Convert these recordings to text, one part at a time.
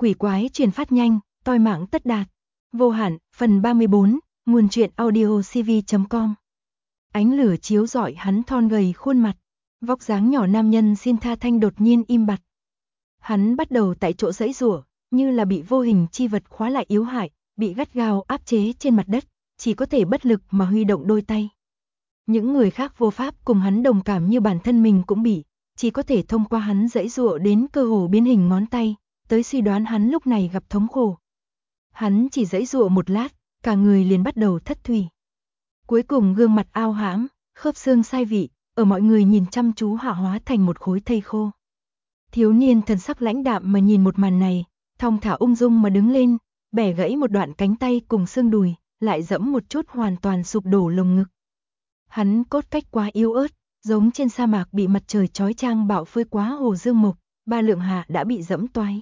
quỷ quái truyền phát nhanh, toi mạng tất đạt. Vô hạn, phần 34, nguồn truyện audio cv.com. Ánh lửa chiếu rọi hắn thon gầy khuôn mặt, vóc dáng nhỏ nam nhân xin tha thanh đột nhiên im bặt. Hắn bắt đầu tại chỗ giãy giụa, như là bị vô hình chi vật khóa lại yếu hại, bị gắt gao áp chế trên mặt đất, chỉ có thể bất lực mà huy động đôi tay. Những người khác vô pháp cùng hắn đồng cảm như bản thân mình cũng bị, chỉ có thể thông qua hắn giãy giụa đến cơ hồ biến hình ngón tay, tới suy đoán hắn lúc này gặp thống khổ. Hắn chỉ giãy giụa một lát, cả người liền bắt đầu thất thủy. Cuối cùng gương mặt ao hãm, khớp xương sai vị, ở mọi người nhìn chăm chú hạ hóa thành một khối thây khô. Thiếu niên thần sắc lãnh đạm mà nhìn một màn này, thong thả ung dung mà đứng lên, bẻ gãy một đoạn cánh tay cùng xương đùi, lại dẫm một chút hoàn toàn sụp đổ lồng ngực. Hắn cốt cách quá yếu ớt, giống trên sa mạc bị mặt trời chói chang bạo phơi quá hồ dương mục, ba lượng hạ đã bị dẫm toái.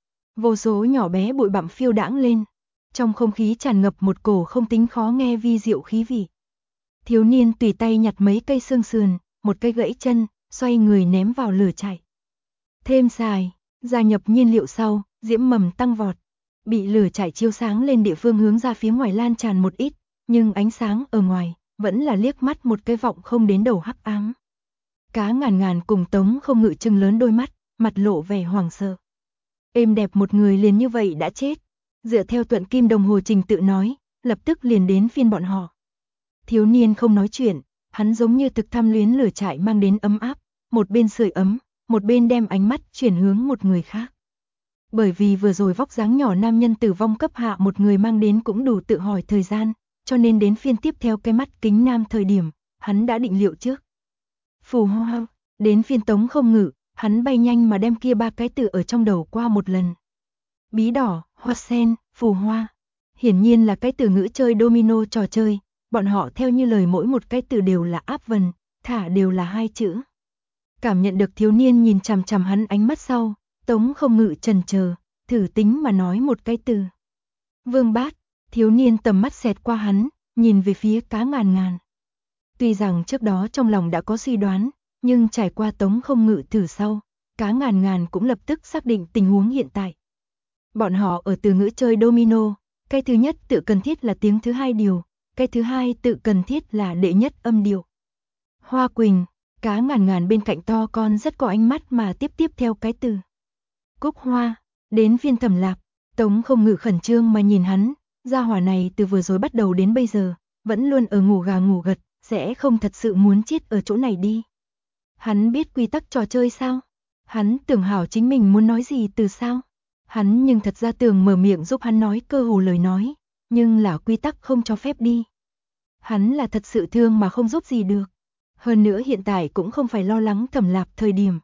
Vô số nhỏ bé bụi bặm phiêu đãng lên, trong không khí tràn ngập một cổ không tính khó nghe vi diệu khí vị. Thiếu niên tùy tay nhặt mấy cây xương sườn, một cây gãy chân, xoay người ném vào lửa chạy. Thêm xài, gia nhập nhiên liệu sau, diễm mầm tăng vọt. Bị lửa chạy chiếu sáng lên địa phương hướng ra phía ngoài lan tràn một ít, nhưng ánh sáng ở ngoài vẫn là liếc mắt một cái vọng không đến đầu hắc ám. Cá ngàn ngàn cùng Tống Không Ngự trừng lớn đôi mắt, mặt lộ vẻ hoảng sợ. Êm đẹp một người liền như vậy đã chết. Dựa theo tuận kim đồng hồ trình tự nói, lập tức liền đến phiên bọn họ. Thiếu niên không nói chuyện, hắn giống như thực tham luyến lửa trại mang đến ấm áp, một bên sưởi ấm, một bên đem ánh mắt chuyển hướng một người khác. Bởi vì vừa rồi vóc dáng nhỏ nam nhân tử vong cấp hạ một người mang đến cũng đủ tự hỏi thời gian, cho nên đến phiên tiếp theo cái mắt kính nam thời điểm, hắn đã định liệu trước. Phù hoa, đến phiên Tống Không Ngự, hắn bay nhanh mà đem kia ba cái từ ở trong đầu qua một lần. Bí đỏ, hoa sen, phù hoa. Hiển nhiên là cái từ ngữ chơi domino trò chơi, bọn họ theo như lời mỗi một cái từ đều là áp vần, thả đều là hai chữ. Cảm nhận được thiếu niên nhìn chằm chằm hắn ánh mắt sau, Tống Không Ngự chần chờ, thử tính mà nói một cái từ. Vương Bát, thiếu niên tầm mắt xẹt qua hắn, nhìn về phía cá ngàn ngàn. Tuy rằng trước đó trong lòng đã có suy đoán, nhưng trải qua Tống Không Ngự thử sau, cá ngàn ngàn cũng lập tức xác định tình huống hiện tại. Bọn họ ở từ ngữ chơi domino, cái thứ nhất tự cần thiết là tiếng thứ hai điều, cái thứ hai tự cần thiết là đệ nhất âm điệu. Hoa Quỳnh, cá ngàn ngàn bên cạnh to con rất có ánh mắt mà tiếp theo cái từ. Cúc hoa, đến phiên Thẩm Lạp, Tống Không Ngự khẩn trương mà nhìn hắn, gia hỏa này từ vừa rồi bắt đầu đến bây giờ, vẫn luôn ở ngủ gà ngủ gật, sẽ không thật sự muốn chết ở chỗ này đi. Hắn biết quy tắc trò chơi sao? Hắn tưởng hảo chính mình muốn nói gì từ sao? Hắn nhưng thật ra tưởng mở miệng giúp hắn nói cơ hồ lời nói, nhưng là quy tắc không cho phép đi. Hắn là thật sự thương mà không giúp gì được. Hơn nữa hiện tại cũng không phải lo lắng Thẩm Lạp thời điểm.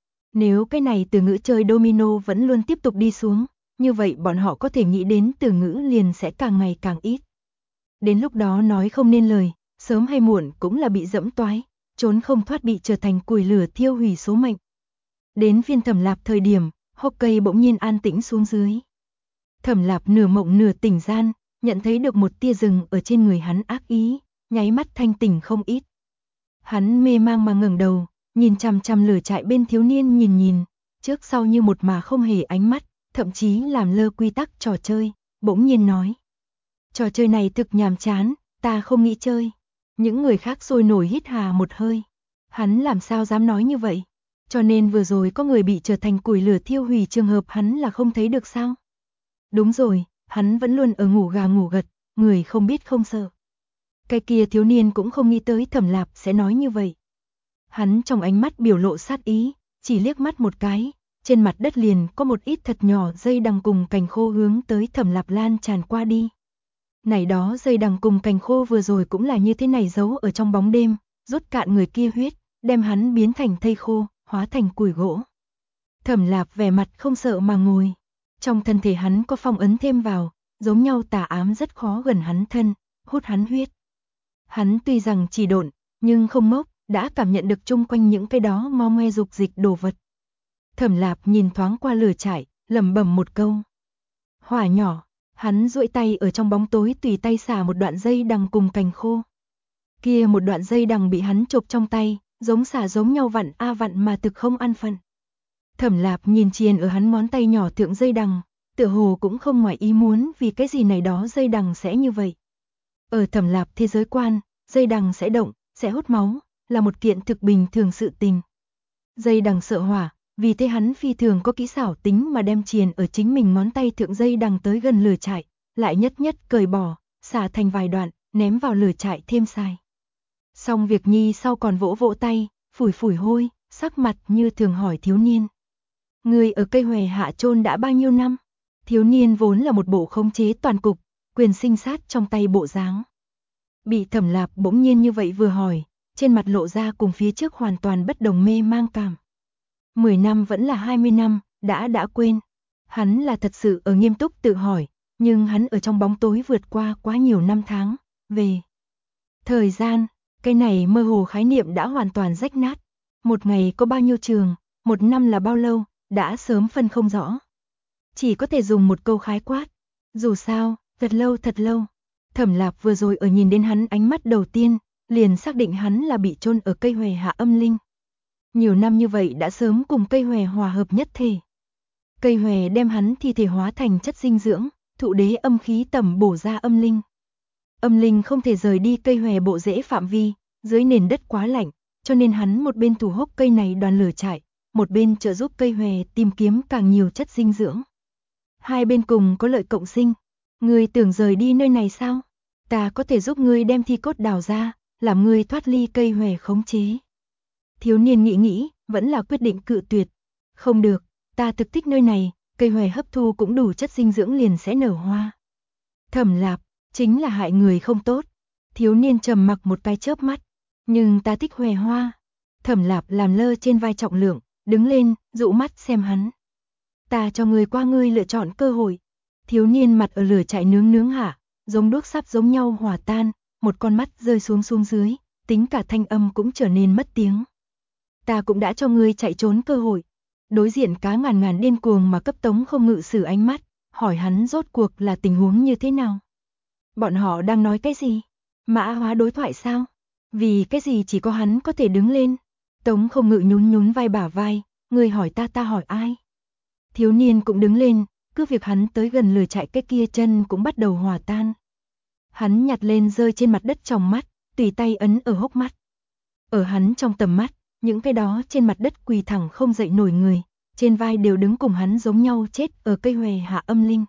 Nếu cái này từ ngữ chơi domino vẫn luôn tiếp tục đi xuống, như vậy bọn họ có thể nghĩ đến từ ngữ liền sẽ càng ngày càng ít. Đến lúc đó nói không nên lời, sớm hay muộn cũng là bị dẫm toái, trốn không thoát bị trở thành củi lửa thiêu hủy số mệnh. Đến phiên Thẩm Lạp thời điểm, hốc cây bỗng nhiên an tĩnh xuống dưới. Thẩm Lạp nửa mộng nửa tỉnh gian, nhận thấy được một tia rừng ở trên người hắn ác ý, nháy mắt thanh tỉnh không ít. Hắn mê mang mà ngẩng đầu, nhìn chằm chằm lửa trại bên thiếu niên nhìn, trước sau như một mà không hề ánh mắt, thậm chí làm lơ quy tắc trò chơi, bỗng nhiên nói. Trò chơi này thực nhàm chán, ta không nghĩ chơi. Những người khác sôi nổi hít hà một hơi. Hắn làm sao dám nói như vậy? Cho nên vừa rồi có người bị trở thành củi lửa thiêu hủy trường hợp hắn là không thấy được sao? Đúng rồi, hắn vẫn luôn ở ngủ gà ngủ gật, người không biết không sợ. Cái kia thiếu niên cũng không nghĩ tới Thẩm Lạp sẽ nói như vậy. Hắn trong ánh mắt biểu lộ sát ý, chỉ liếc mắt một cái, trên mặt đất liền có một ít thật nhỏ dây đằng cùng cành khô hướng tới Thẩm Lạp lan tràn qua đi. Này đó dây đằng cùng cành khô vừa rồi cũng là như thế này giấu ở trong bóng đêm, rút cạn người kia huyết, đem hắn biến thành thây khô, hóa thành củi gỗ. Thẩm Lạp vẻ mặt không sợ mà ngồi. Trong thân thể hắn có phong ấn thêm vào, giống nhau tà ám rất khó gần hắn thân, hút hắn huyết. Hắn tuy rằng chỉ độn, nhưng không ngốc, đã cảm nhận được chung quanh những cái đó ngo ngoe dục dịch đồ vật. Thẩm Lạp nhìn thoáng qua lửa trại, lẩm bẩm một câu. Hỏa nhỏ, hắn duỗi tay ở trong bóng tối tùy tay xả một đoạn dây đằng cùng cành khô. Kia một đoạn dây đằng bị hắn chộp trong tay, giống xả giống nhau vặn a vặn mà thực không ăn phận. Thẩm Lạp nhìn chìa ở hắn ngón tay nhỏ thượng dây đằng, tựa hồ cũng không ngoài ý muốn vì cái gì này đó dây đằng sẽ như vậy. Ở Thẩm Lạp thế giới quan, dây đằng sẽ động, sẽ hút máu, là một kiện thực bình thường sự tình. Dây đằng sợ hỏa, vì thế hắn phi thường có kỹ xảo tính mà đem chìền ở chính mình ngón tay thượng dây đằng tới gần lửa trại, lại nhất nhất cởi bỏ, xả thành vài đoạn, ném vào lửa trại thêm xài. Xong việc nhi sau còn vỗ vỗ tay, phủi phủi hôi, sắc mặt như thường hỏi thiếu niên. Người ở cây hòe hạ chôn đã bao nhiêu năm? Thiếu niên vốn là một bộ khống chế toàn cục, quyền sinh sát trong tay bộ dáng. Bị Thẩm Lạp bỗng nhiên như vậy vừa hỏi, trên mặt lộ ra cùng phía trước hoàn toàn bất đồng mê mang cảm. 10 năm vẫn là 20 năm, đã quên. Hắn là thật sự ở nghiêm túc tự hỏi, nhưng hắn ở trong bóng tối vượt qua quá nhiều năm tháng, về thời gian, cái này mơ hồ khái niệm đã hoàn toàn rách nát. Một ngày có bao nhiêu trường, một năm là bao lâu, đã sớm phân không rõ. Chỉ có thể dùng một câu khái quát. Dù sao, thật lâu. Thẩm Lạp vừa rồi ở nhìn đến hắn ánh mắt đầu tiên, liền xác định hắn là bị chôn ở cây hòe hạ âm linh. Nhiều năm như vậy đã sớm cùng cây hòe hòa hợp nhất thể. Cây hòe đem hắn thi thể hóa thành chất dinh dưỡng, thụ đế âm khí tẩm bổ ra âm linh. Âm linh không thể rời đi cây hòe bộ rễ phạm vi, dưới nền đất quá lạnh, cho nên hắn một bên thủ hốc cây này đoàn lửa trại, một bên trợ giúp cây hòe tìm kiếm càng nhiều chất dinh dưỡng. Hai bên cùng có lợi cộng sinh. Ngươi tưởng rời đi nơi này sao? Ta có thể giúp ngươi đem thi cốt đào ra, làm ngươi thoát ly cây hòe khống chế. Thiếu niên nghĩ, vẫn là quyết định cự tuyệt. Không được, ta thực thích nơi này, cây hòe hấp thu cũng đủ chất dinh dưỡng liền sẽ nở hoa. Thẩm Lạp, chính là hại người không tốt. Thiếu niên trầm mặc một cái chớp mắt, nhưng ta thích hòe hoa. Thẩm Lạp làm lơ trên vai trọng lượng, đứng lên, dụ mắt xem hắn. Ta cho ngươi qua ngươi lựa chọn cơ hội. Thiếu niên mặt ở lửa chạy nướng hạ, giống đuốc sắp giống nhau hòa tan, một con mắt rơi xuống dưới, tính cả thanh âm cũng trở nên mất tiếng. Ta cũng đã cho ngươi chạy trốn cơ hội. Đối diện cá ngàn điên cuồng mà cấp tống không ngự sử ánh mắt, hỏi hắn rốt cuộc là tình huống như thế nào. Bọn họ đang nói cái gì? Mã hóa đối thoại sao? Vì cái gì chỉ có hắn có thể đứng lên? Tống không ngự nhún vai bả vai, ngươi hỏi ta hỏi ai? Thiếu niên cũng đứng lên, cứ việc hắn tới gần lửa trại cái kia chân cũng bắt đầu hòa tan. Hắn nhặt lên rơi trên mặt đất trong mắt, tùy tay ấn ở hốc mắt. Ở hắn trong tầm mắt, những cái đó trên mặt đất quỳ thẳng không dậy nổi người, trên vai đều đứng cùng hắn giống nhau chết ở cây hòe hạ âm linh.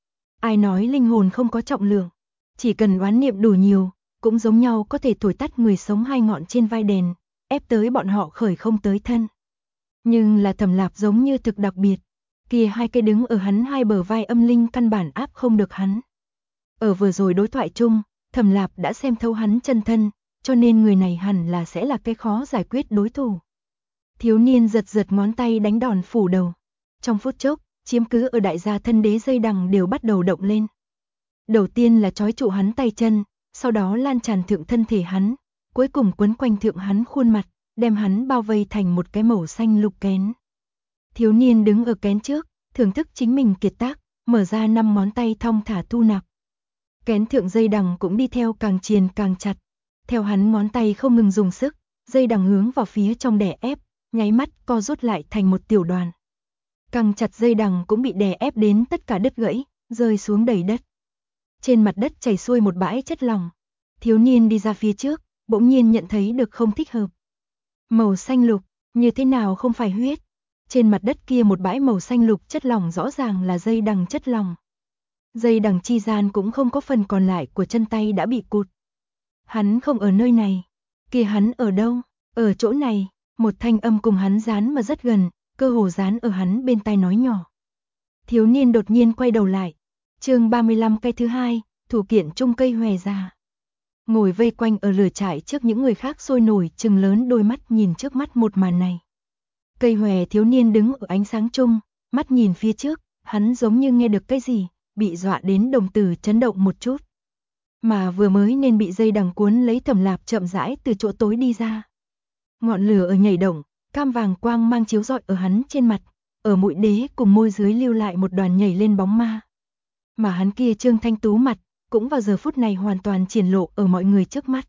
Ai nói linh hồn không có trọng lượng, chỉ cần oán niệm đủ nhiều, cũng giống nhau có thể thổi tắt người sống hai ngọn trên vai đèn, ép tới bọn họ khởi không tới thân. Nhưng là Thẩm Lạp giống như thực đặc biệt, kia hai cây đứng ở hắn hai bờ vai âm linh căn bản áp không được hắn. Ở vừa rồi đối thoại chung, Thẩm Lạp đã xem thấu hắn chân thân, cho nên người này hẳn là sẽ là cái khó giải quyết đối thủ. Thiếu niên giật ngón tay đánh đòn phủ đầu. Trong phút chốc, chiếm cứ ở đại gia thân đế dây đằng đều bắt đầu động lên. Đầu tiên là trói trụ hắn tay chân, sau đó lan tràn thượng thân thể hắn, cuối cùng quấn quanh thượng hắn khuôn mặt, đem hắn bao vây thành một cái màu xanh lục kén. Thiếu niên đứng ở kén trước, thưởng thức chính mình kiệt tác, mở ra 5 ngón tay thong thả thu nạp. Kén thượng dây đằng cũng đi theo càng triền càng chặt. Theo hắn ngón tay không ngừng dùng sức, dây đằng hướng vào phía trong đè ép, nháy mắt co rút lại thành một tiểu đoàn. Càng chặt dây đằng cũng bị đè ép đến tất cả đứt gãy, rơi xuống đầy đất. Trên mặt đất chảy xuôi một bãi chất lỏng. Thiếu niên đi ra phía trước, bỗng nhiên nhận thấy được không thích hợp. Màu xanh lục, như thế nào không phải huyết? Trên mặt đất kia một bãi màu xanh lục chất lỏng rõ ràng là dây đằng chất lỏng. Dây đằng chi gian cũng không có phần còn lại của chân tay đã bị cụt. Hắn không ở nơi này. Kia hắn ở đâu? Ở chỗ này, một thanh âm cùng hắn dán mà rất gần, cơ hồ dán ở hắn bên tai nói nhỏ. Thiếu niên đột nhiên quay đầu lại. Chương 35 cây thứ 2, thủ kiện chung cây hòe già. Ngồi vây quanh ở lửa trại trước những người khác sôi nổi trừng lớn đôi mắt nhìn trước mắt một màn này. Cây hòe thiếu niên đứng ở ánh sáng chung, mắt nhìn phía trước, hắn giống như nghe được cái gì, bị dọa đến đồng tử chấn động một chút. Mà vừa mới nên bị dây đằng cuốn lấy Thẩm Lạp chậm rãi từ chỗ tối đi ra. Ngọn lửa ở nhảy động, cam vàng quang mang chiếu rọi ở hắn trên mặt, ở mũi đế cùng môi dưới lưu lại một đoàn nhảy lên bóng ma. Mà hắn kia trương thanh tú mặt, cũng vào giờ phút này hoàn toàn triển lộ ở mọi người trước mắt.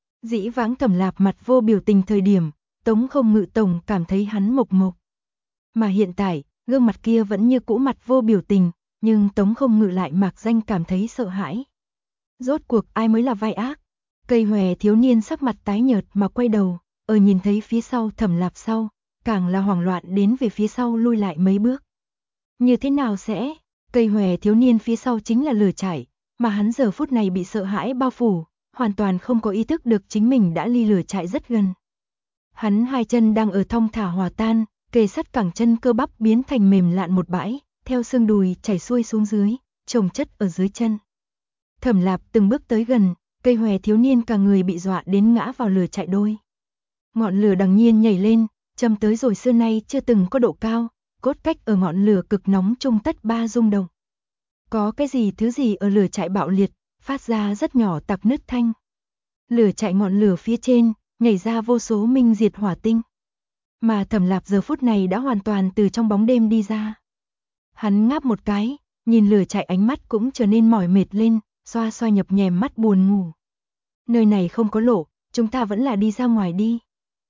Dĩ vãng Thẩm Lạp mặt vô biểu tình thời điểm, Tống không ngự tổng cảm thấy hắn mộc mộc. Mà hiện tại, gương mặt kia vẫn như cũ mặt vô biểu tình, nhưng Tống Không Ngự lại mạc danh cảm thấy sợ hãi. Rốt cuộc ai mới là vai ác? Cây hòe thiếu niên sắc mặt tái nhợt mà quay đầu, nhìn thấy phía sau Thẩm Lạp sau, càng là hoảng loạn đến về phía sau lui lại mấy bước. Như thế nào sẽ? Cây hòe thiếu niên phía sau chính là Lửa Trại, mà hắn giờ phút này bị sợ hãi bao phủ, hoàn toàn không có ý thức được chính mình đã ly Lửa Trại rất gần. Hắn hai chân đang ở thong thả hòa tan, kề sát cẳng chân cơ bắp biến thành mềm lạn một bãi, theo xương đùi chảy xuôi xuống dưới, chồng chất ở dưới chân. Thẩm Lạp từng bước tới gần, cây hòe thiếu niên cả người bị dọa đến ngã vào Lửa Trại đôi. Ngọn lửa đằng nhiên nhảy lên, châm tới rồi xưa nay chưa từng có độ cao, cốt cách ở ngọn lửa cực nóng trung tất ba rung động. Có cái gì thứ gì ở Lửa Trại bạo liệt, phát ra rất nhỏ tạc nứt thanh. Lửa Trại ngọn lửa phía trên, nhảy ra vô số minh diệt hỏa tinh. Mà Thẩm Lạp giờ phút này đã hoàn toàn từ trong bóng đêm đi ra. Hắn ngáp một cái, nhìn Lửa Trại ánh mắt cũng trở nên mỏi mệt lên, xoa xoa nhập nhèm mắt buồn ngủ. Nơi này không có lộ, chúng ta vẫn là đi ra ngoài đi.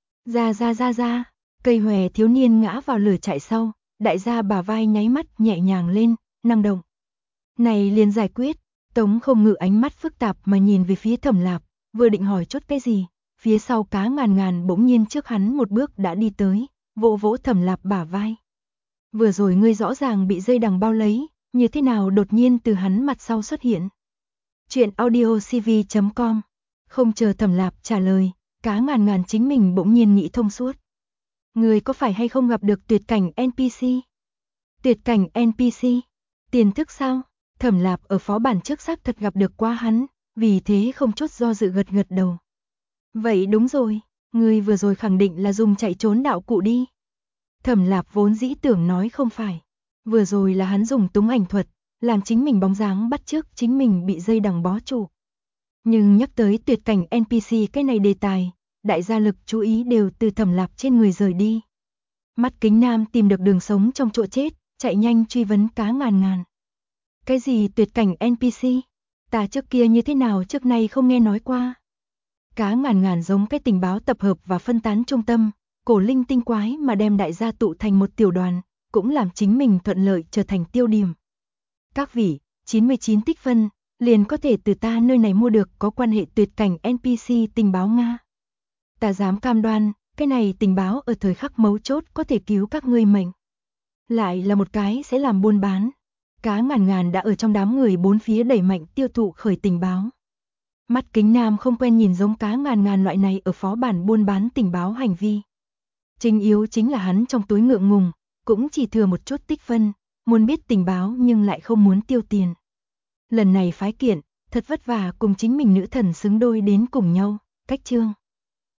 Ra, cây hòe thiếu niên ngã vào Lửa Trại sau, đại gia bả vai nháy mắt nhẹ nhàng lên, năng động. Này liền giải quyết, Tống Không Ngự ánh mắt phức tạp mà nhìn về phía Thẩm Lạp, vừa định hỏi chốt cái gì, phía sau Cá Ngàn Ngàn bỗng nhiên trước hắn một bước đã đi tới, vỗ vỗ Thẩm Lạp bả vai. Vừa rồi ngươi rõ ràng bị dây đằng bao lấy, như thế nào đột nhiên từ hắn mặt sau xuất hiện. Chuyện audio cv.com. Không chờ Thẩm Lạp trả lời, Cá Ngàn Ngàn chính mình bỗng nhiên nghĩ thông suốt. Ngươi có phải hay không gặp được tuyệt cảnh NPC? Tuyệt cảnh NPC? Tiền thức sao? Thẩm Lạp ở phó bản trước xác thật gặp được qua hắn, vì thế không chút do dự gật gật đầu. Vậy đúng rồi, ngươi vừa rồi khẳng định là dùng chạy trốn đạo cụ đi. Thẩm Lạp vốn dĩ tưởng nói không phải. Vừa rồi là hắn dùng túng ảnh thuật, làm chính mình bóng dáng bắt chước chính mình bị dây đằng bó trụ. Nhưng nhắc tới tuyệt cảnh NPC cái này đề tài, đại gia lực chú ý đều từ Thẩm Lạp trên người rời đi. Mắt Kính Nam tìm được đường sống trong chỗ chết, chạy nhanh truy vấn Cá Ngàn Ngàn. Cái gì tuyệt cảnh NPC? Ta trước kia như thế nào trước nay không nghe nói qua. Cá Ngàn Ngàn giống cái tình báo tập hợp và phân tán trung tâm, cổ linh tinh quái mà đem đại gia tụ thành một tiểu đoàn, cũng làm chính mình thuận lợi trở thành tiêu điểm. Các vị, 99 tích phân, liền có thể từ ta nơi này mua được có quan hệ tuyệt cảnh NPC tình báo Nga. Ta dám cam đoan, cái này tình báo ở thời khắc mấu chốt có thể cứu các ngươi mệnh. Lại là một cái sẽ làm buôn bán. Cá Ngàn Ngàn đã ở trong đám người bốn phía đẩy mạnh tiêu thụ khởi tình báo. Mắt Kính Nam không quen nhìn giống Cá Ngàn Ngàn loại này ở phó bản buôn bán tình báo hành vi. Chính yếu chính là hắn trong túi ngượng ngùng, cũng chỉ thừa một chút tích phân, muốn biết tình báo nhưng lại không muốn tiêu tiền. Lần này phái kiện, thật vất vả cùng chính mình nữ thần xứng đôi đến cùng nhau, cách chương.